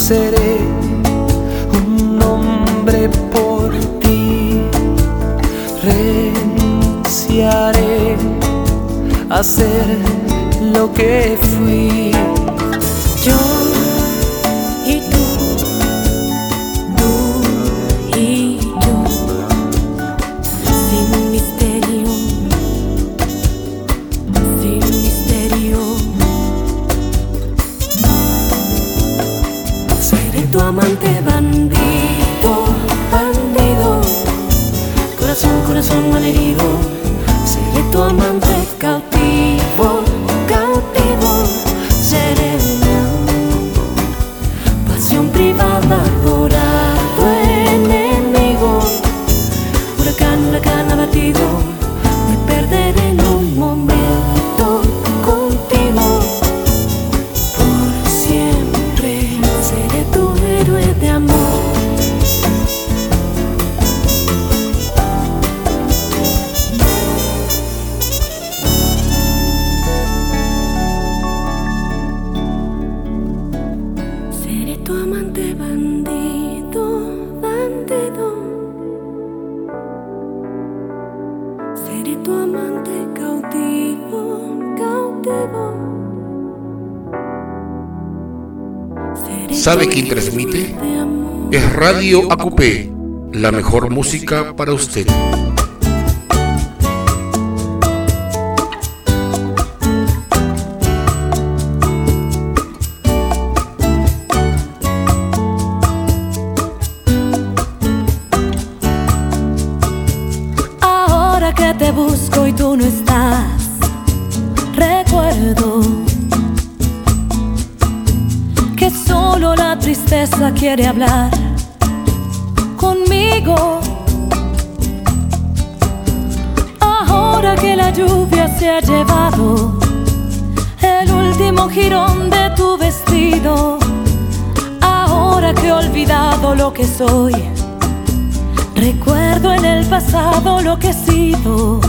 seré un hombre por ti. Renunciaré a ser lo que fui. Yo y tú y yo, sin misterio, sin misterio. Seré tu amante bandido, bandido, corazón, corazón malherido. Seré tu amante cautivo, cautivo. Seré pasión privada, adorado enemigo. Huracán, huracán abatido. Me perderé en un momento contigo. Por siempre seré tu héroe de amor. Seré tu amante bandido, bandido. Seré tu amante cautivo, cautivo. Seré ¿Sabe tu quién héroe transmite? de amor. Es Radio Acupé, la mejor música para usted. Ahora que te busco y tú no estás, recuerdo que solo la tristeza quiere hablar conmigo. Ahora que la lluvia se ha llevado el último jirón de tu vestido, ahora que he olvidado lo que soy, recuerdo en el pasado lo que he sido.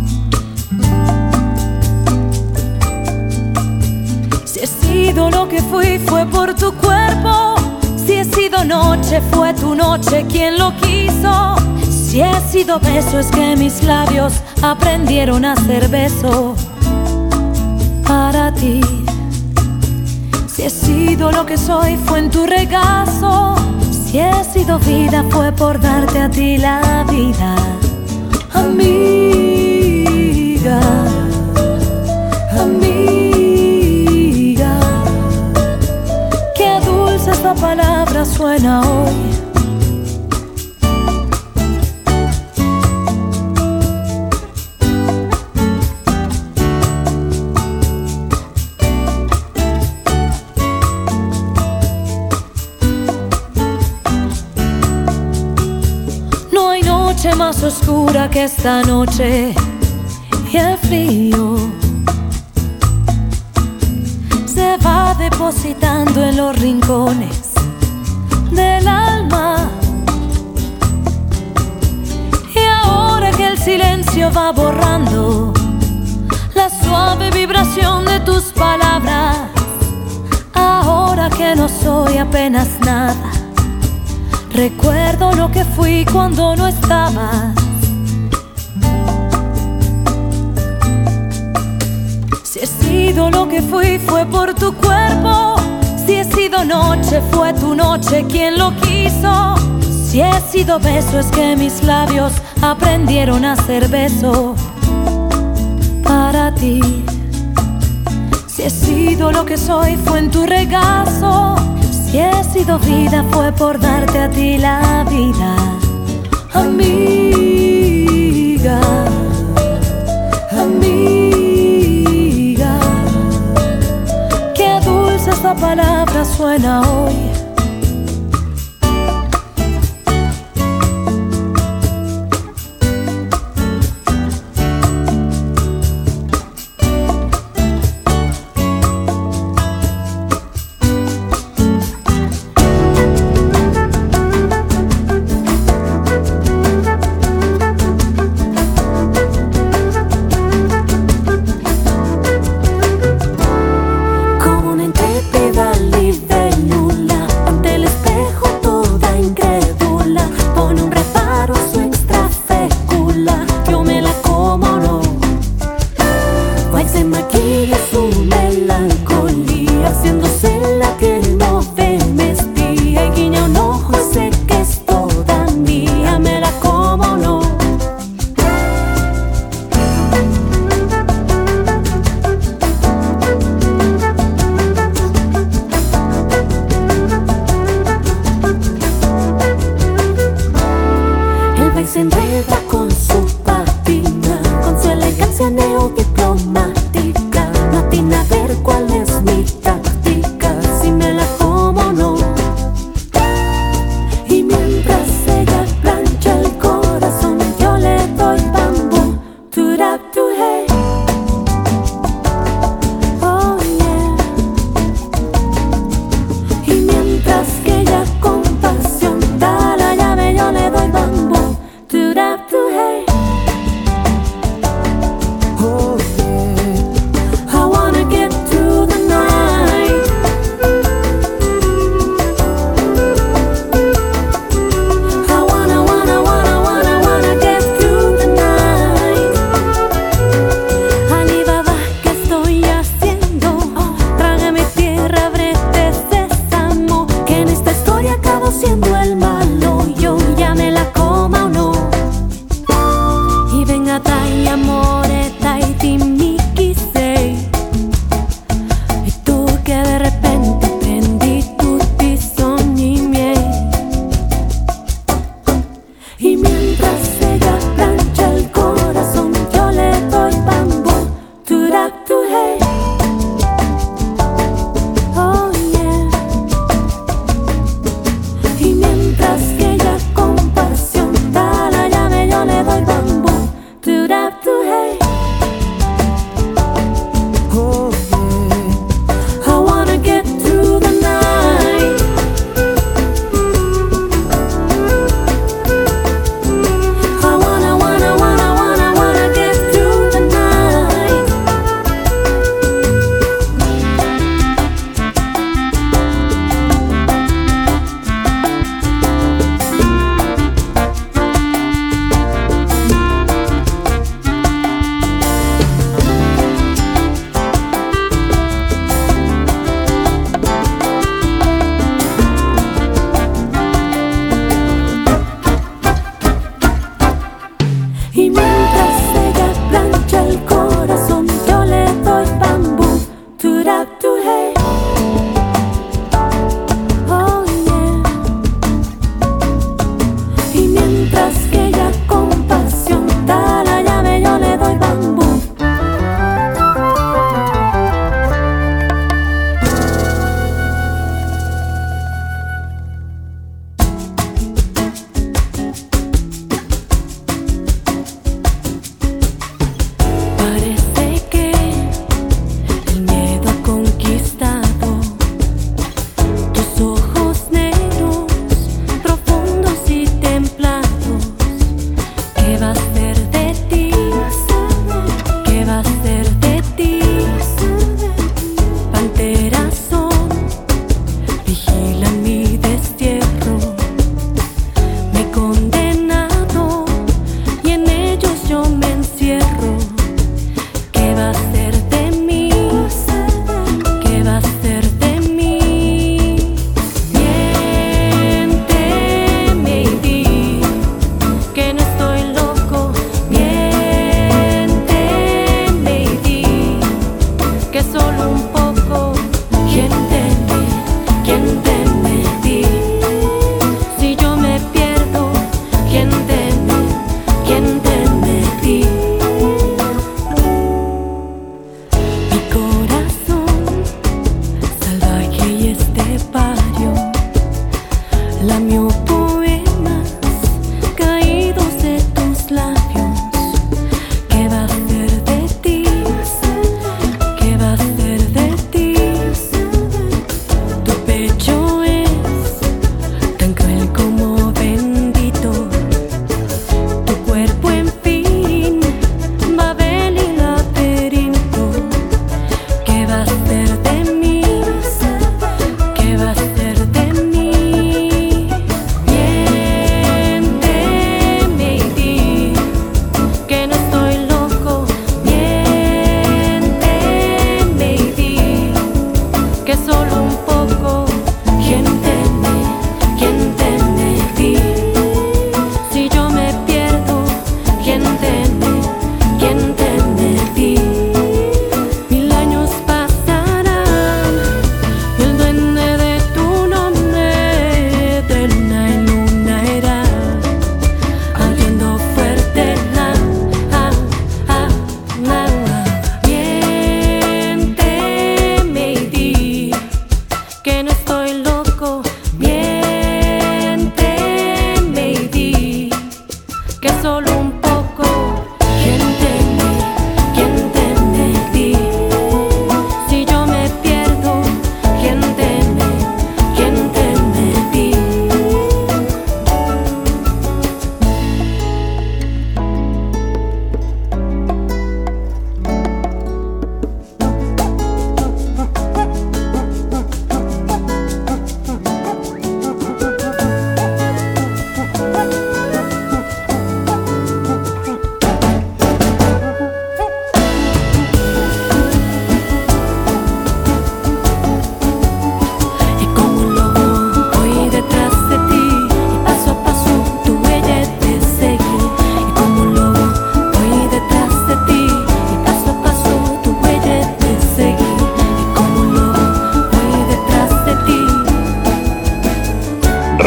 Si he sido lo que fui, fue por tu cuerpo. Si he sido noche, fue tu noche quien lo quiso. Si he sido beso, es que mis labios aprendieron a ser beso para ti. Si he sido lo que soy, fue en tu regazo. Si he sido vida, fue por darte a ti la vida. Amiga, amiga, qué dulce esta palabra suena hoy. No hay noche más oscura que esta noche, y el frío se va depositando en los rincones del alma. Y ahora que el silencio va borrando la suave vibración de tus palabras, ahora que no soy apenas nada, recuerdo lo que fui cuando no estabas. Si he sido lo que fui, fue por tu cuerpo. Si he sido noche, fue tu noche quien lo quiso. Si he sido beso, es que mis labios aprendieron a ser beso para ti. Si he sido lo que soy, fue en tu regazo. Si he sido vida, fue por darte a ti la vida. Amiga, amiga, qué dulce esta palabra suena hoy. Con una intrépida libélula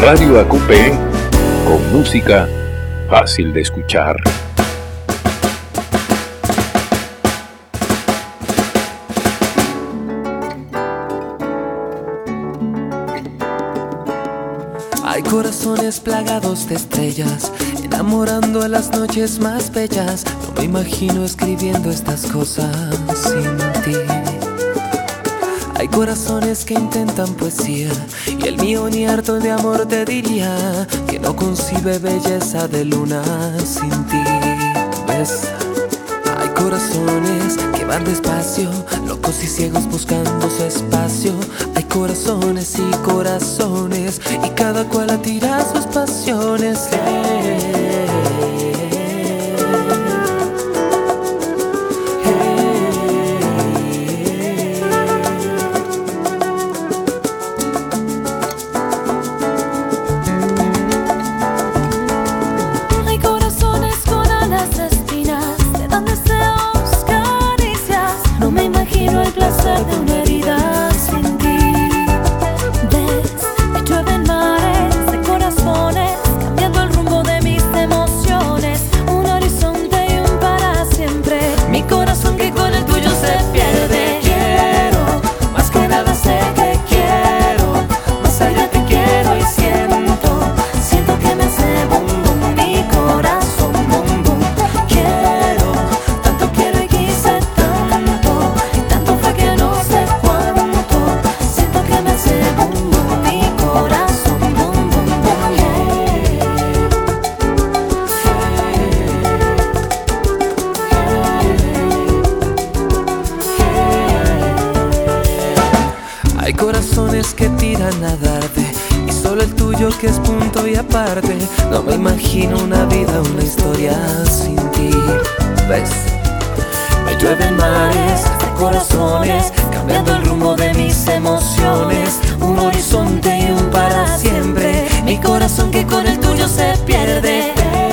Radio AQP, con música fácil de escuchar. Hay corazones plagados de estrellas, enamorando a las noches más bellas. No me imagino escribiendo estas cosas sin ti. Hay corazones que intentan poesía, y el mío ni harto de amor te diría que no concibe belleza de luna sin ti. ¿Ves? Hay corazones que van despacio, locos y ciegos buscando su espacio. Hay corazones y corazones, y cada cual atira sus pasiones. De una herida sin ti. Ves, me llueven mares de corazones, cambiando el rumbo de mis emociones. Un horizonte y un para siempre. Mi corazón que con el tuyo se pierde. Quiero, más que nada sé que quiero. Más allá te quiero y siento que me hace boom boom. Mi corazón boom boom. Quiero, tanto quiero y quise tanto. Y tanto fue que no sé cuánto. Siento que me hace boom boom. Mi corazón boom boom boom. Hay corazones que tiran a darte, y solo el tuyo que es punto y aparte. No me imagino una vida, una historia sin ti. ¿Ves? Me llueven mares de corazones, cambiando el rumbo de mis emociones. Un horizonte y un para siempre. Mi corazón que con el tuyo se pierde.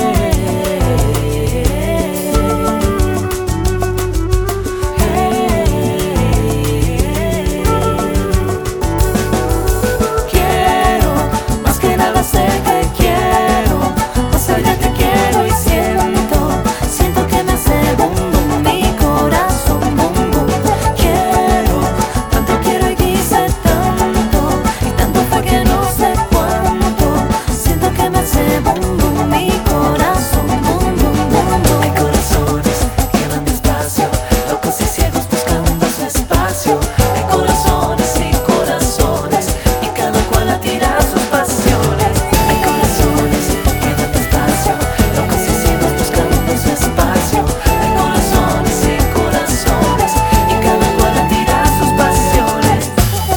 Quiero, más que nada sé que quiero. Más allá te quiero y siento que me hace boom boom. Mi corazón boom boom. Quiero, tanto quiero y quise tanto. Y tanto fue que no sé cuánto. Siento que me hace boom boom. Mi corazón boom boom boom boom. Hay corazones que van despacio, locos y ciegos buscando su espacio. Hay corazones y corazones, y cada cual atira sus pasiones. Hay corazones que van despacio, locos y ciegos buscando su espacio. Hay corazones y corazones, y cada cual atira sus pasiones.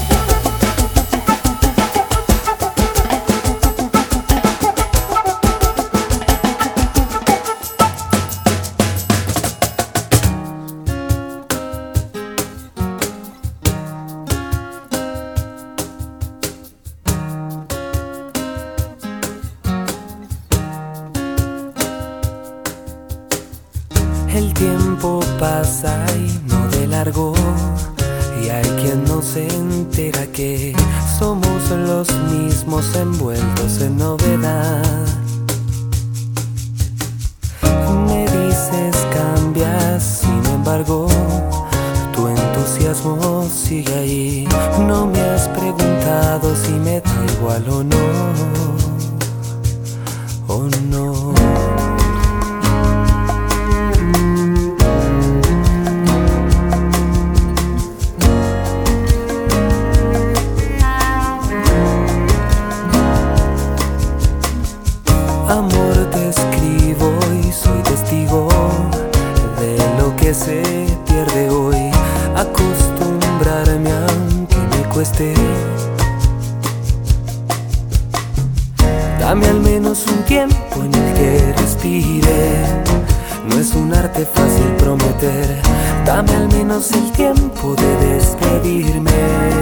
El tiempo pasa y no de largo, y hay quien no se entera que somos los mismos envueltos en novedad. Me dices cambias, sin embargo, tu entusiasmo sigue ahí. No me has preguntado si me da igual o no, o no. Amor, te escribo y soy testigo de lo que se pierde hoy. Acostumbrarme aunque me cueste. Dame al menos un tiempo en el que respire. No es un arte fácil prometer. Dame al menos el tiempo de despedirme.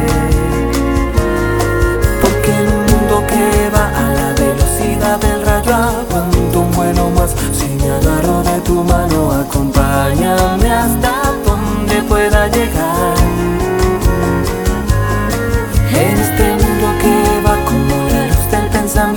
Porque en un mundo que va a la velocidad del rayo aguanto un vuelo más. Si me agarro de tu mano, acompáñame hasta donde pueda llegar. En este mundo que va como la luz del pensamiento,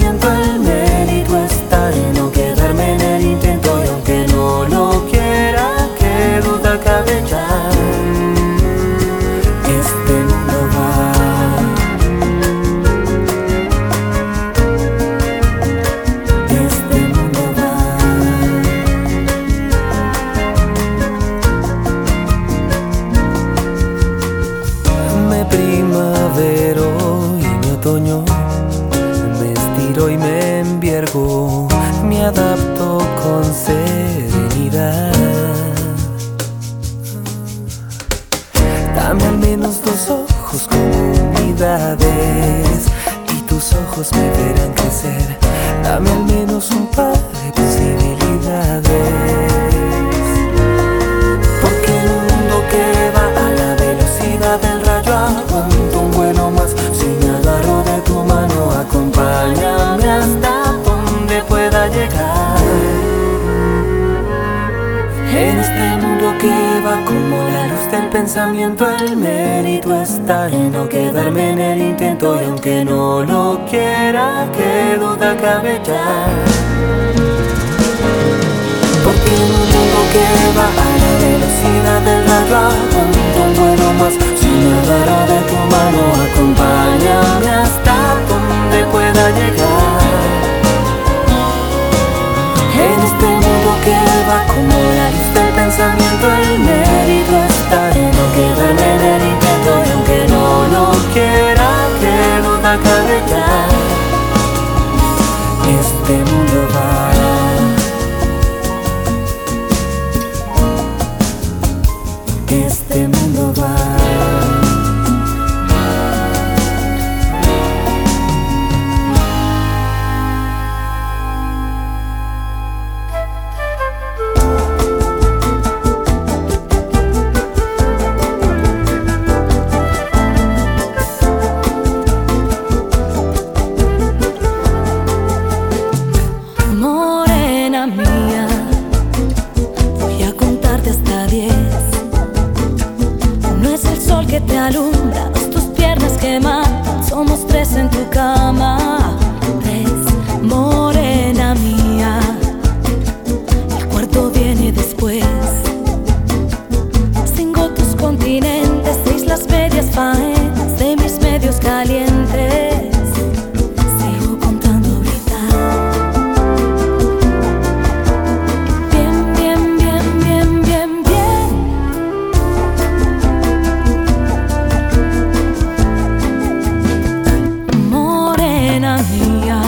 respiro y me enviergo, me adapto con serenidad. Dame al menos 2 ojos como unidades y tus ojos me verán crecer. Dame al menos un par de posibilidades. Porque en un mundo que va a la velocidad del rayo aguanto un vuelo más. Si me agarro de tu mano, acompáñame hasta donde pueda llegar. En este mundo que va como la luz del pensamiento, el mérito está en no quedarme en el intento. Y aunque no lo quiera, qué duda cabe ya. Porque en un mundo que va a la velocidad del rayo aguanto un vuelo más. Si me agarro de tu mano, acompáñame hasta donde pueda llegar. En este mundo que va como la luz del pensamiento, el mérito está en no quedarme en el intento. Y aunque no lo quiera, qué duda cabe ya. Este mundo va. Este mundo va. Morena mía, voy a contarte hasta 10. No es el sol que te alumbra, es tus piernas que matan. Somos 3 en tu cama, 3. Morena mía, el cuarto viene después. 5 tus continentes, 6 las medias faenas de mis medios calientes. Sigo contando ahorita. Bien, bien, bien, bien, bien, bien. Morena mía,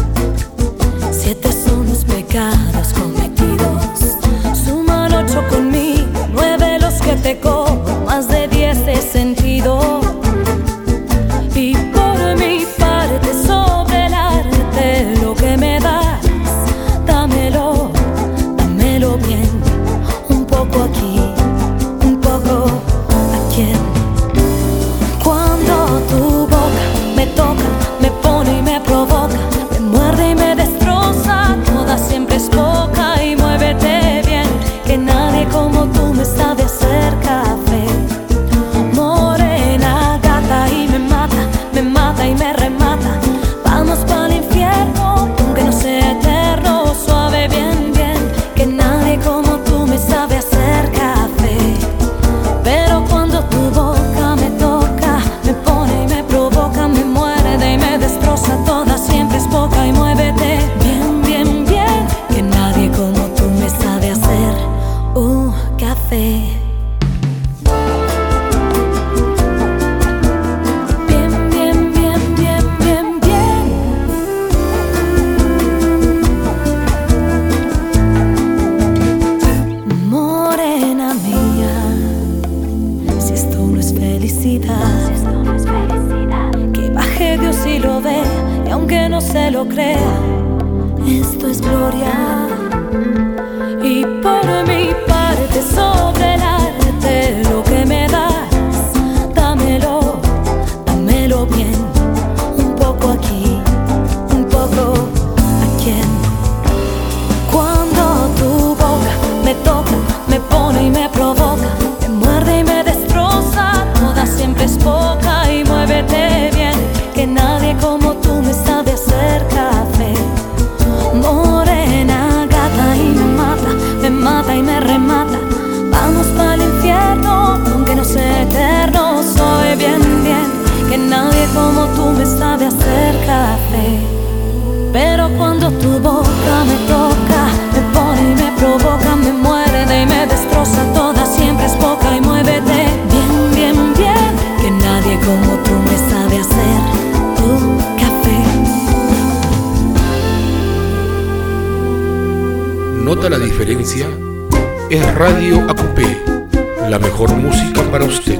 7 son los pecados cometidos. Suman 8 conmigo, 9 los que te cobro, más de 10 he sentido. Y por mi parte sobre el arte, lo que me das, dámelo, dámelo bien. Un poco aquí, un poco aquí. Cuando tu boca me toca, me pone y me provoca, me muerde y me destroza, toda siempre es poca. Y muévete bien, que nadie como tú me sabe hacer café. Morena gata y me mata y me remata. Vamos pa'l infierno, aunque no sea eterno. Suave bien, bien, que nadie como tú me sabe hacer café. Pero cuando tu boca me toca, me pone y me provoca, me muerde y me destroza, toda siempre es poca. Y muévete bien, bien, bien, que nadie como tú me sabe hacer café. Bien, bien, bien, bien, bien, bien. Morena mía, si esto no es felicidad, que baje Dios y lo vea, y aunque no se lo crea, esto es gloria. Y por mi parte sobre el arte, lo que me das, dámelo, dámelo bien. Un poco aquí, un poco aquí. Cuando tu boca me toca, me pone y me provoca, me muerde y me destroza, toda siempre es poca. Y muévete bien, que nadie como tú me sabe hacer café. Morena gata y me mata y me remata. Vamos pa'l infierno, aunque no sea eterno. Soy bien, bien, que nadie como tú me sabe hacer café. Pero cuando tu boca me toca, me pone y me provoca, me muerde y me destroza, toda siempre es poca. Y muévete bien, bien, bien, que nadie como tú me sabe hacer café. nota la diferencia, es Radio Acupé, la mejor música para usted.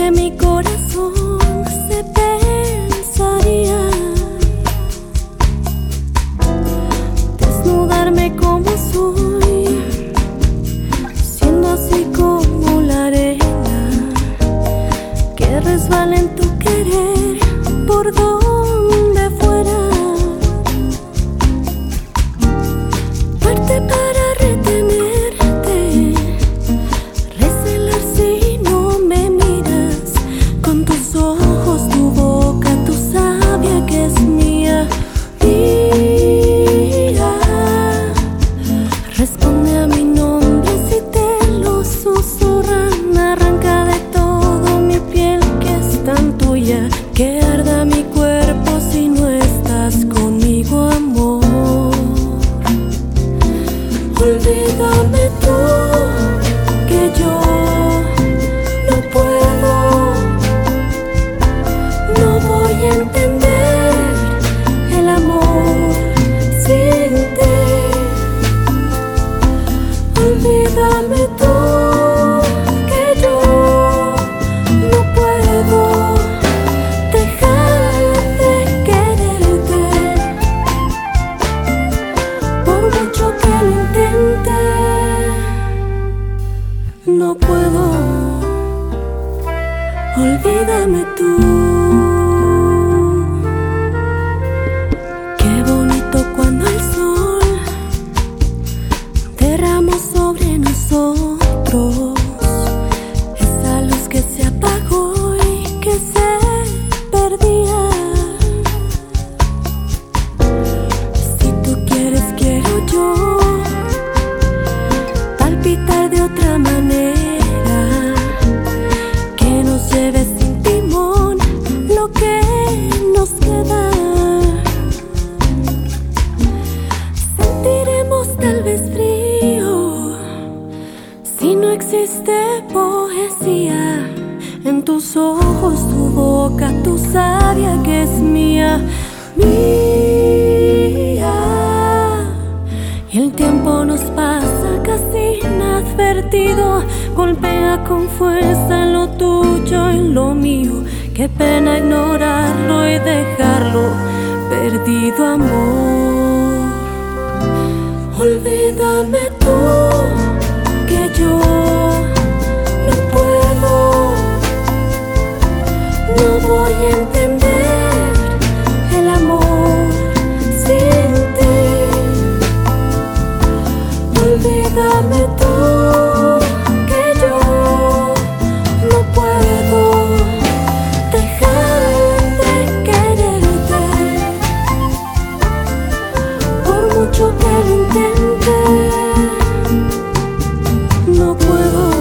que mi corazón se pensaría desnudarme como soy, siendo así como la arena que resbala en tu querer por donde fuera. Parte para retenerte, recelar si no me miras con tus ojos, tu boca, tu savia que es mía. Mía, responde a mi nombre si te lo susurran. Arranca de todo mi piel que es tan tuya, que arda mi cuerpo si no estás conmigo, amor. Olvídame tú, que yo no puedo, no voy a entender el amor sin ti. Olvídame tú, que yo no puedo dejar de quererte, por mucho que lo intente, no puedo. Olvídame tú. Qué bonito cuando el sol derramó sobre nosotros esa luz que se apagó y que se perdía. Si tú quieres, quiero yo palpitar de otra manera, que nos lleve sin timón lo que nos queda. Sentiremos tal vez frío si no existe poesía en tus ojos, tu boca, tu savia que es mía. Mía, y el tiempo nos pasa casi inadvertido, golpea con fuerza en lo tuyo y lo mío. Qué pena ignorarlo y dejarlo perdido, amor. Olvídame tú, que yo no puedo, no voy a entender el amor sin ti. Olvídame tú, que yo no puedo dejar de quererte, por mucho que lo intente, no puedo.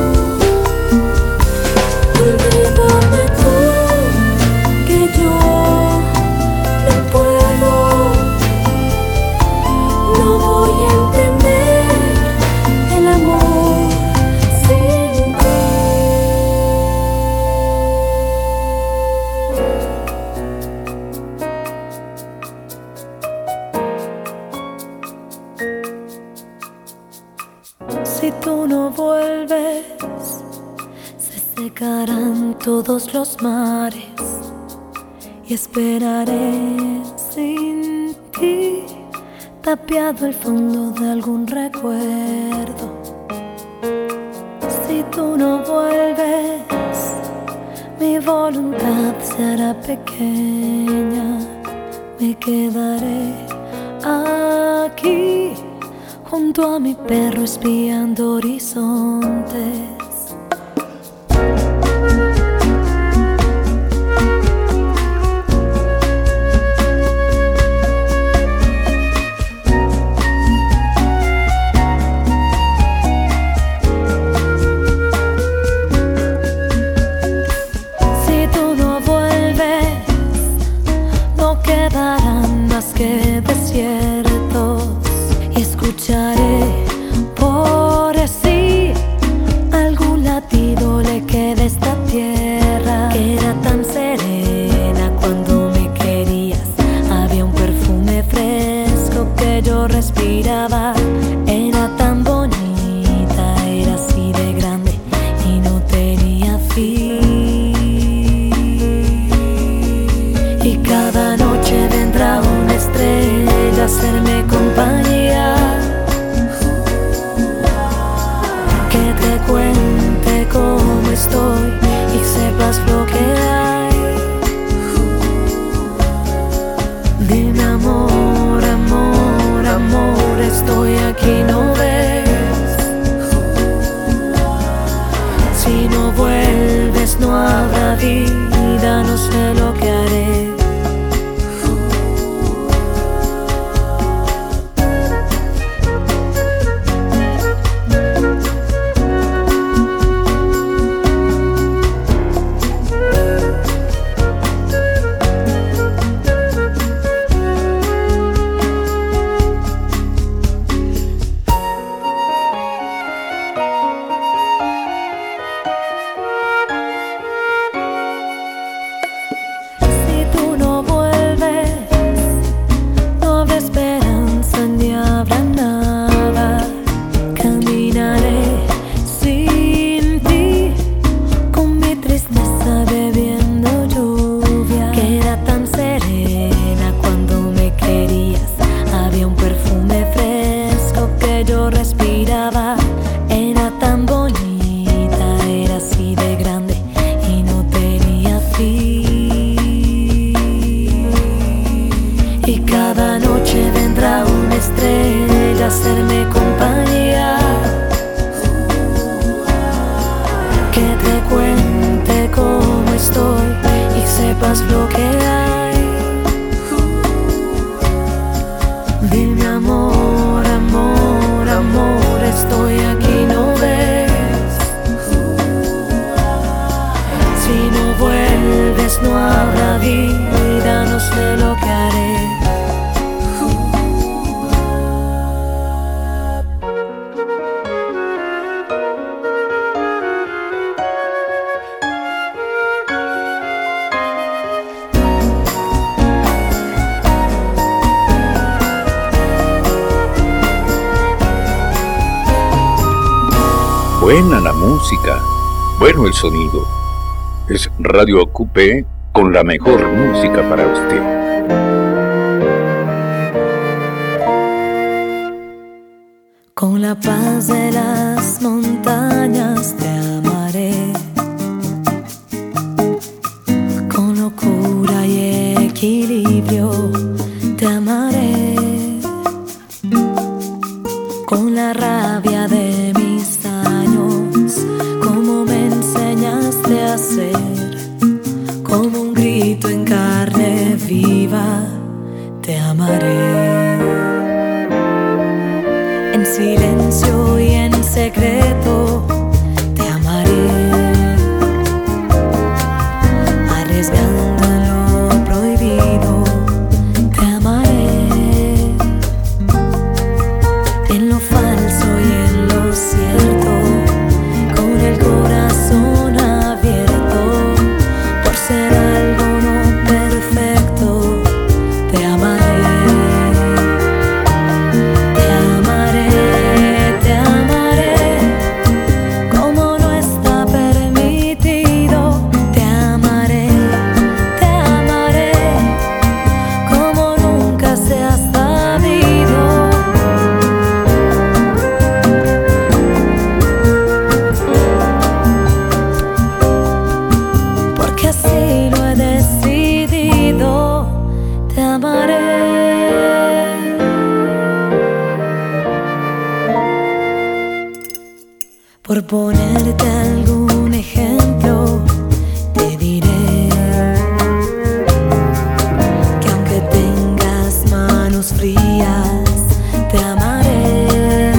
Olvídame tú, que yo no puedo, no voy a entender el amor sin ti. Si tú no vuelves, se secarán todos los mares y esperaré sin ti, tapiado el fondo de algún recuerdo. Si tú no vuelves, mi voluntad se hará pequeña, me quedaré aquí junto a mi perro espiando horizontes. Si tú no vuelves, no quedarán más que desiertos y escucharé por sí algo vida, no sé lo que haré. Hacerme compañía, que te cuente cómo estoy y sepas lo que hay. Dime amor, amor, amor, estoy aquí, ¿no ves? Si no vuelves no habrá vida, no sé lo que haré. Buena la música, bueno el sonido. Es Radio Coupé con la mejor música para usted. Con la paz de las montañas te amaré, con locura y equilibrio te amaré, con la rabia de mis años, como me enseñaste a ser, como un grito en carne viva te amaré. En silencio y en secreto te amaré, arriesgando en lo prohibido te amaré, en lo falso y en lo cierto, con el corazón abierto, por ser algo no perfecto te amaré. Por ponerte algún ejemplo, te diré que aunque tengas manos frías, te amaré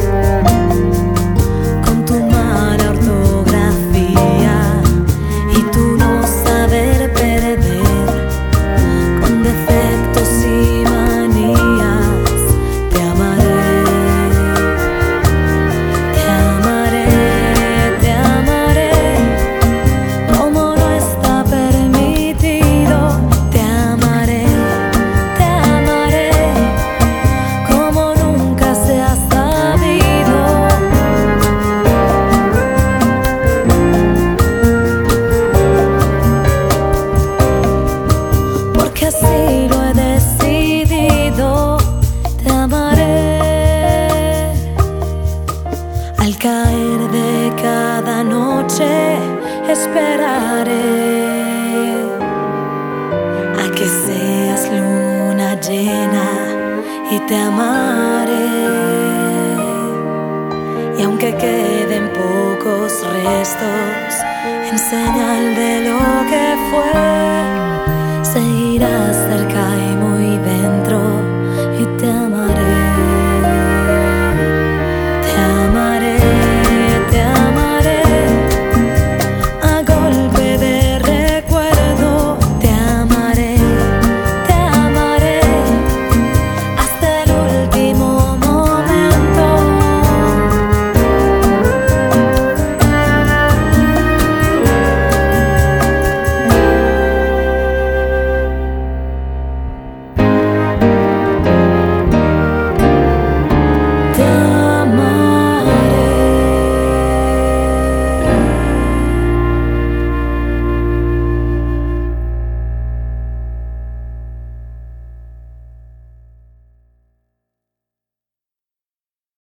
con tu mala ortografía y tu no saber perder, con defectos y manías, te amaré. Así lo he decidido, te amaré. Al caer de cada noche esperaré a que seas luna llena y te amaré. Y aunque queden pocos restos en señal de lo que fue.